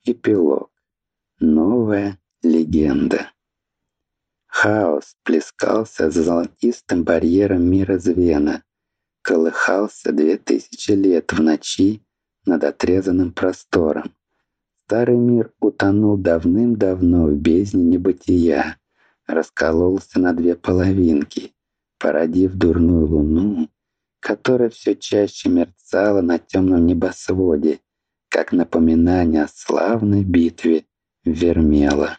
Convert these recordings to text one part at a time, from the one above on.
Эпилог. Новая легенда. Хаос плескался за золотистым барьером мира Звена, колыхался 2000 лет в ночи над отрезанным простором. Старый мир утонул давным-давно в бездне небытия, раскололся на две половинки, породив дурную луну, которая все чаще мерцала на темном небосводе, как напоминание о славной битве Вермела.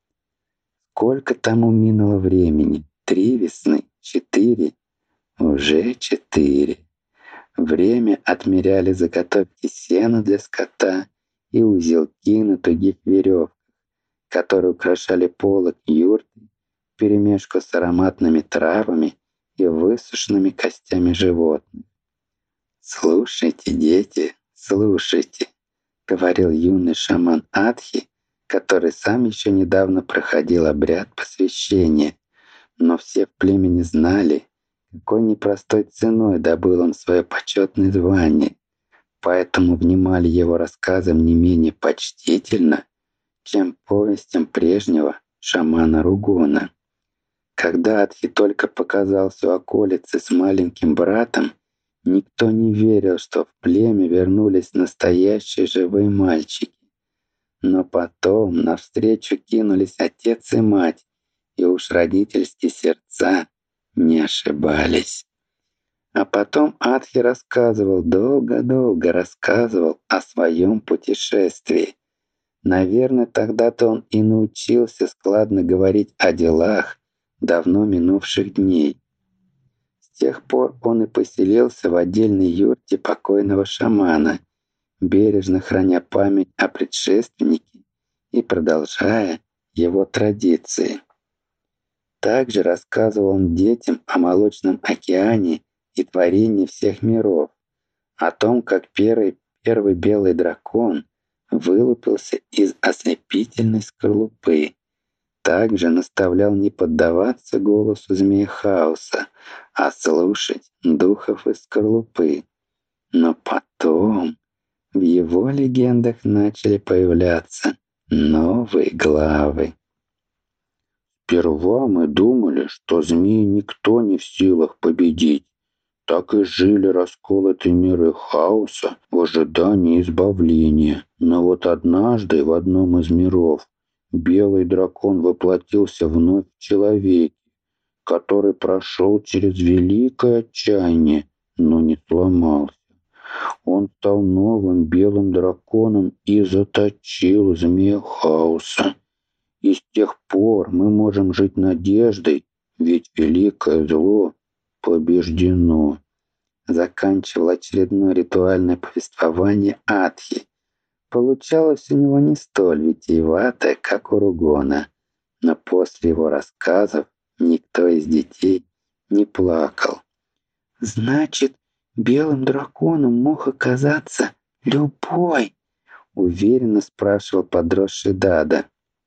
Сколько тому минуло времени? 3 весны? 4? Уже 4. Время отмеряли заготовки сена для скота и узелки на тугих веревках, которые украшали полог юрты вперемешку с ароматными травами и высушенными костями животных. «Слушайте, дети, слушайте», — говорил юный шаман Атхи, который сам еще недавно проходил обряд посвящения, но все в племени знали, какой непростой ценой добыл он свое почетное звание, поэтому внимали его рассказам не менее почтительно, чем повестям прежнего шамана Ругона. Когда Атхи только показался у околицы с маленьким братом, никто не верил, что в племя вернулись настоящие живые мальчики. Но потом навстречу кинулись отец и мать, и уж родительские сердца не ошибались. А потом Атхи рассказывал, долго-долго рассказывал о своем путешествии. Наверное, тогда-то он и научился складно говорить о делах давно минувших дней. С тех пор он и поселился в отдельной юрте покойного шамана, бережно храня память о предшественнике и продолжая его традиции. Также рассказывал он детям о Молочном океане и творении всех миров, о том, как первый белый дракон вылупился из ослепительной скорлупы. Также наставлял не поддаваться голосу змея хаоса, а слушать духов из скорлупы. Но потом в его легендах начали появляться новые главы. Сперва мы думали, что змеи никто не в силах победить. Так и жили расколотые миры хаоса в ожидании избавления. Но вот однажды в одном из миров белый дракон воплотился вновь в человеке, который прошел через великое отчаяние, но не сломался. Он стал новым белым драконом и заточил змея хаоса. И с тех пор мы можем жить надеждой, ведь великое зло побеждено. Заканчивал очередное ритуальное повествование Атхи. Получалось у него не столь витиевато, как у Ругона, но после его рассказов никто из детей не плакал. «Значит, белым драконом мог оказаться любой?» — уверенно спрашивал подросший Дада.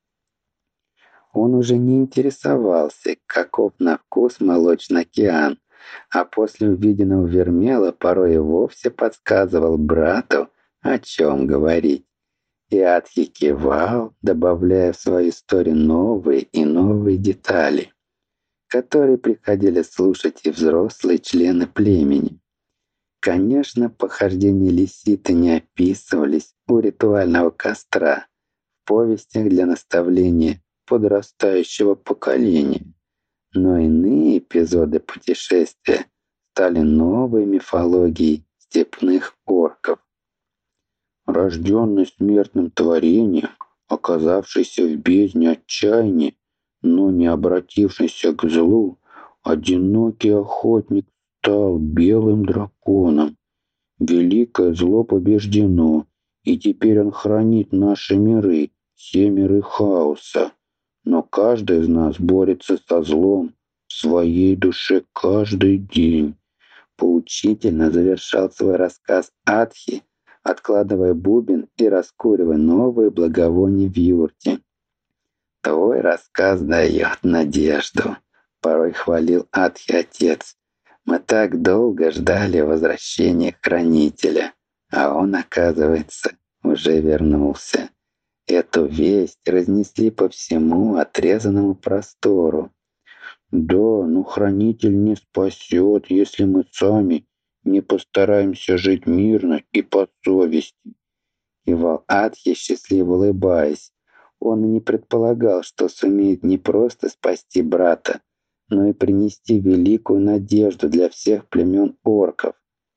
Он уже не интересовался, каков на вкус Молочный океан, а после увиденного Вермела порой и вовсе подсказывал брату, о чем говорить. И Атхи кивал, добавляя в свою историю новые и новые детали, которые приходили слушать и взрослые члены племени. Конечно, похождения лиситы не описывались у ритуального костра в повестях для наставления подрастающего поколения, но иные эпизоды путешествия стали новой мифологией степных орков. Рожденный смертным творением, оказавшийся в бездне отчаяния, но не обратившийся к злу, одинокий охотник стал белым драконом. Великое зло побеждено, и теперь он хранит наши миры, все миры хаоса. Но каждый из нас борется со злом в своей душе каждый день. Поучительно завершал свой рассказ Атхи, откладывая бубен и раскуривая новые благовония в юрте. «Твой рассказ дает надежду», — порой хвалил Атхи отец. «Мы так долго ждали возвращения хранителя, а он, оказывается, уже вернулся. Эту весть разнесли по всему отрезанному простору. «Да, но хранитель не спасет, если мы сами не постараемся жить мирно и по совести», — кивал Атхи, счастливо улыбаясь. Он и не предполагал, что сумеет не просто спасти брата, но и принести великую надежду для всех племен орков.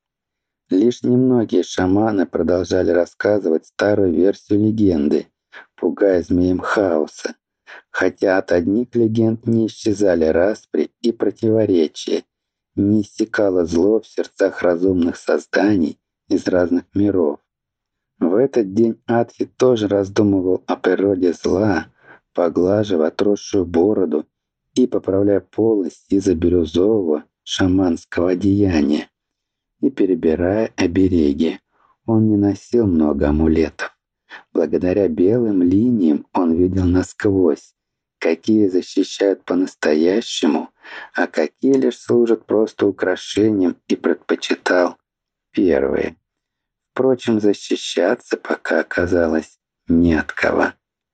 Лишь немногие шаманы продолжали рассказывать старую версию легенды, пугая змеем хаоса. Хотя от одних легенд не исчезали распри и противоречия, не иссякало зло в сердцах разумных созданий из разных миров. В этот день Атхи тоже раздумывал о природе зла, поглаживая отросшую бороду и поправляя полость из-за бирюзового шаманского одеяния и перебирая обереги. Он не носил много амулетов. Благодаря белым линиям он видел насквозь, какие защищают по-настоящему, а какие лишь служат просто украшением, и предпочитал первые. Впрочем, защищаться пока оказалось не от кого.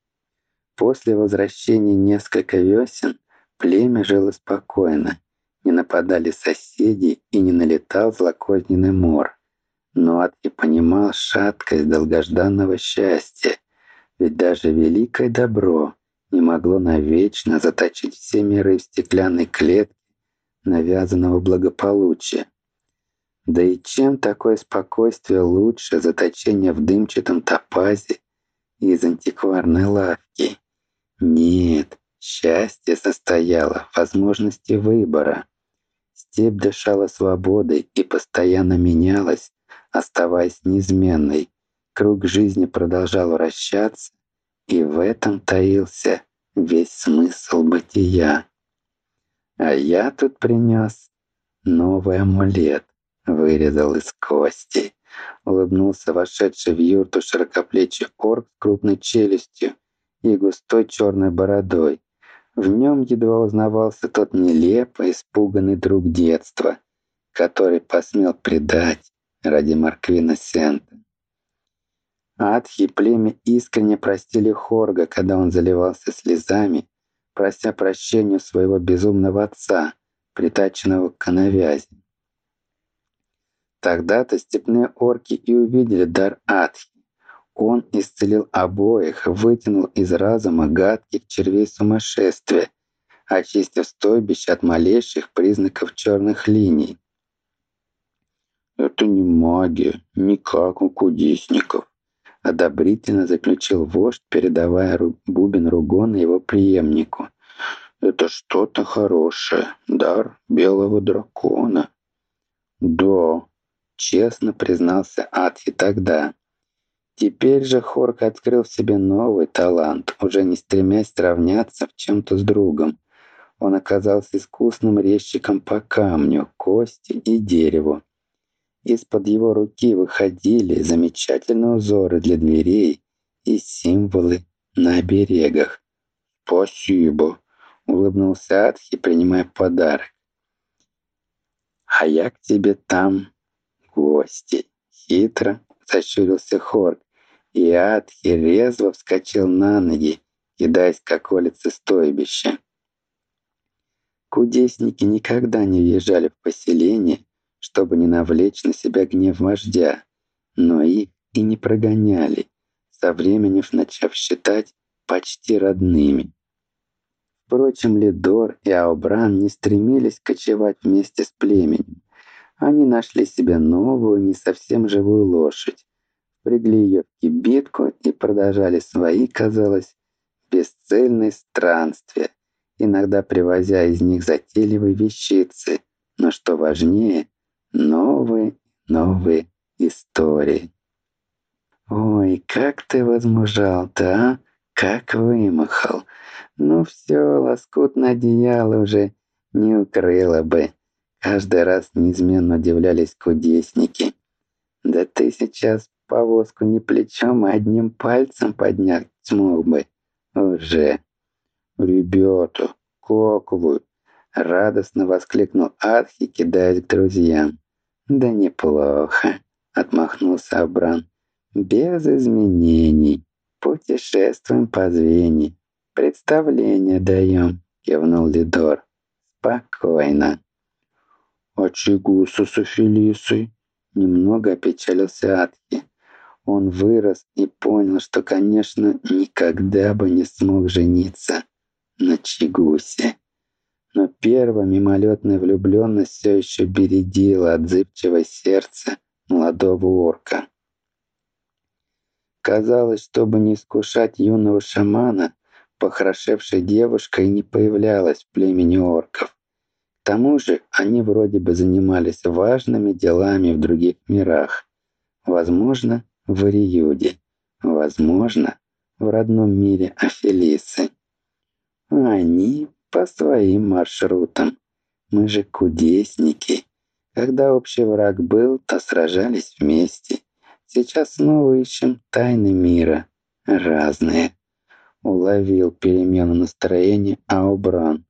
После возвращения несколько весен племя жило спокойно, не нападали соседи и не налетал злокозненный мор. Но Атки понимал шаткость долгожданного счастья, ведь даже великое добро не могло навечно заточить все миры в стеклянной клетке навязанного благополучия. Да и чем такое спокойствие лучше заточения в дымчатом топазе из антикварной лавки? Нет, счастье состояло в возможности выбора. Степь дышала свободой и постоянно менялась, оставаясь неизменной. Круг жизни продолжал вращаться, и в этом таился весь смысл бытия. А я тут принес новый амулет, вырезал из кости. Улыбнулся вошедший в юрту широкоплечий орк с крупной челюстью и густой черной бородой. В нем едва узнавался тот нелепо испуганный друг детства, который посмел предать ради Марквина Сента. Атхи племя искренне простили Хорга, когда он заливался слезами, прося прощения у своего безумного отца, притаченного к навязи. Тогда-то степные орки и увидели дар Атхи. Он исцелил обоих, вытянул из разума гадких червей сумасшествия, очистив стойбище от малейших признаков черных линий. «Это не магия, не как у кудесников», — одобрительно заключил вождь, передавая бубен Ругона его преемнику. «Это что-то хорошее, дар белого дракона». «Да», — честно признался Атхи тогда. Теперь же Хорк открыл в себе новый талант, уже не стремясь сравняться в чем-то с другом. Он оказался искусным резчиком по камню, кости и дереву. Из-под его руки выходили замечательные узоры для дверей и символы на оберегах. «Спасибо», — улыбнулся Атхи, принимая подарок. «А я к тебе там гости», — хитро сощурился Хорк, и Атхи резво вскочил на ноги, кидаясь к околице стойбища. Кудесники никогда не въезжали в поселение, чтобы не навлечь на себя гнев вождя, но их и не прогоняли, со временем начав считать почти родными. Впрочем, Лидор и Аубран не стремились кочевать вместе с племенем. Они нашли себе новую, не совсем живую лошадь, впрягли ее в кибитку и продолжали свои, казалось, бесцельные странствия, иногда привозя из них затейливые вещицы, но что важнее, новые истории. «Ой, как ты возмужал-то, а? Как вымахал! Ну все, лоскутное одеяло уже не укрыло бы». Каждый раз неизменно удивлялись кудесники. «Да ты сейчас повозку не плечом, а одним пальцем поднять смог бы. Уже». «Ребята, как вы?» — радостно воскликнул Атхи, кидаясь к друзьям. «Да неплохо», — отмахнулся Абран. «Без изменений. Путь Путешествуем по звеньям. Представление даем, кивнул Лидор. Спокойно. А Чигуса с Афилисой? Немного опечалился Атхи. Он вырос и понял, что, конечно, никогда бы не смог жениться на Чигусе. Но первая мимолетная влюбленность все еще бередила отзывчивое сердце молодого орка. Казалось, чтобы не искушать юного шамана, похорошевшая девушка и не появлялась в племени орков. К тому же они вроде бы занимались важными делами в других мирах. Возможно, в Ариюде. Возможно, в родном мире Афилисы. А они по своим маршрутам. Мы же кудесники. Когда общий враг был, то сражались вместе. Сейчас снова ищем тайны мира. Разные. Уловил перемену настроения Аубран.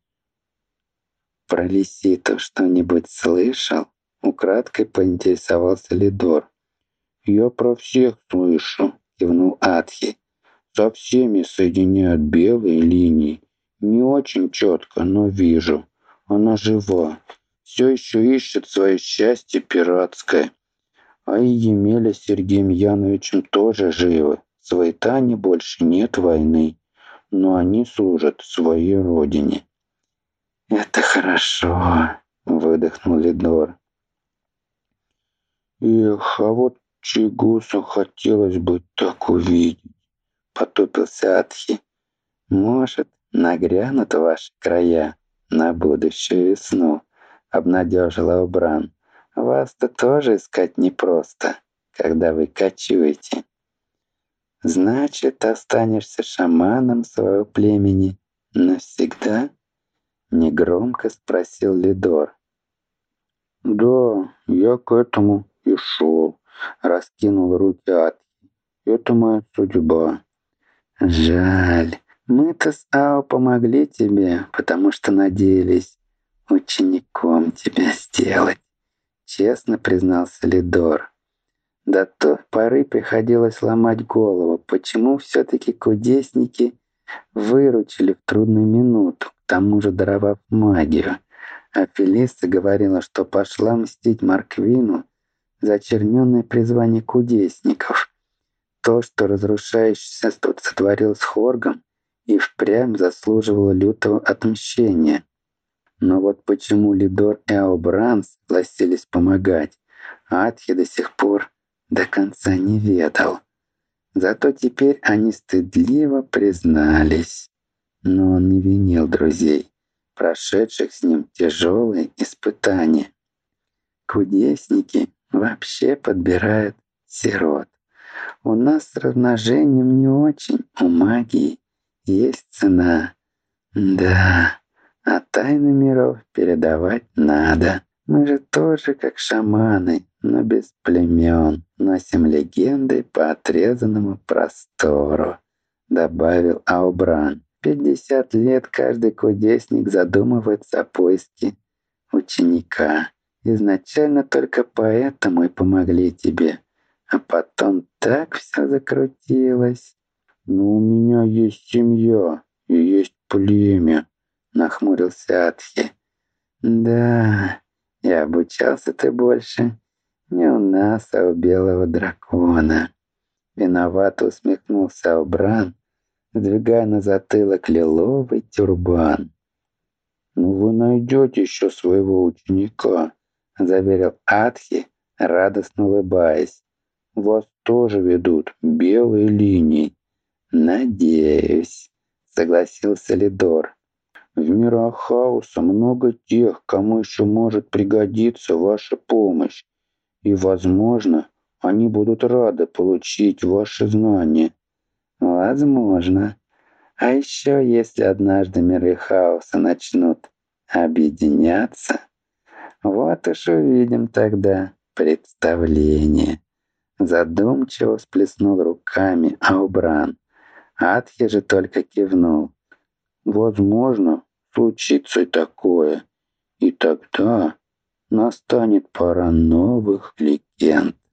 Про лиситов что-нибудь слышал? Украдкой поинтересовался Лидор. «Я про всех слышу», — кивнул Атхи. «Со всеми соединяют белые линии. Не очень четко, но вижу. Она жива. Все еще ищет свое счастье пиратское. А и Емеля с Сергеем Яновичем тоже живы. В Свойтане больше нет войны, но они служат своей родине». «Это хорошо», — выдохнул Лидор. «Эх, а вот Чигуса хотелось бы так увидеть», — потупился Атхи. «Может, нагрянут в ваши края на будущую весну», — обнадежила Убран. «Вас-то тоже искать непросто, когда вы кочуете». «Значит, останешься шаманом своего племени навсегда?» — негромко спросил Лидор. «Да, я к этому и шел», — раскинул руки Атхи. «Это моя судьба». «Жаль. Мы-то с Ао помогли тебе, потому что надеялись учеником тебя сделать», — честно признался Лидор. До той поры приходилось ломать голову, почему все-таки кудесники выручили в трудную минуту, к тому же даровав магию. А Фелиса говорила, что пошла мстить Марквину за очерненное призвание кудесников. То, что разрушающийся тут сотворил с Хоргом, и впрямь заслуживало лютого отмщения. Но вот почему Лидор и Аубран согласились помогать, Атхи до сих пор до конца не ведал. Зато теперь они стыдливо признались. Но он не винил друзей, прошедших с ним тяжелые испытания. Кудесники вообще подбирают сирот. У нас с размножением не очень, у магии есть цена. Да, а тайны миров передавать надо. Мы же тоже как шаманы, но без племен. Носим легенды по отрезанному простору», — добавил Аубран. 50 лет каждый кудесник задумывается о поиске ученика. Изначально только поэтому и помогли тебе. А потом так все закрутилось. «Но у меня есть семья и есть племя», — нахмурился Атхи. «Да, и обучался ты больше не у нас, а у белого дракона». Виновато усмехнулся Аубран, сдвигая на затылок лиловый тюрбан. «Ну вы найдете еще своего ученика», — заверил Атхи, радостно улыбаясь. «Вас тоже ведут белые линии». «Надеюсь», — согласился Лидор. «В мирах хаоса много тех, кому еще может пригодиться ваша помощь, и, возможно, они будут рады получить ваши знания». «Возможно. А еще, если однажды миры хаоса начнут объединяться, вот уж увидим тогда представление». Задумчиво всплеснул руками Аубран. Атхи же только кивнул. «Возможно, случится и такое, и тогда настанет пора новых легенд».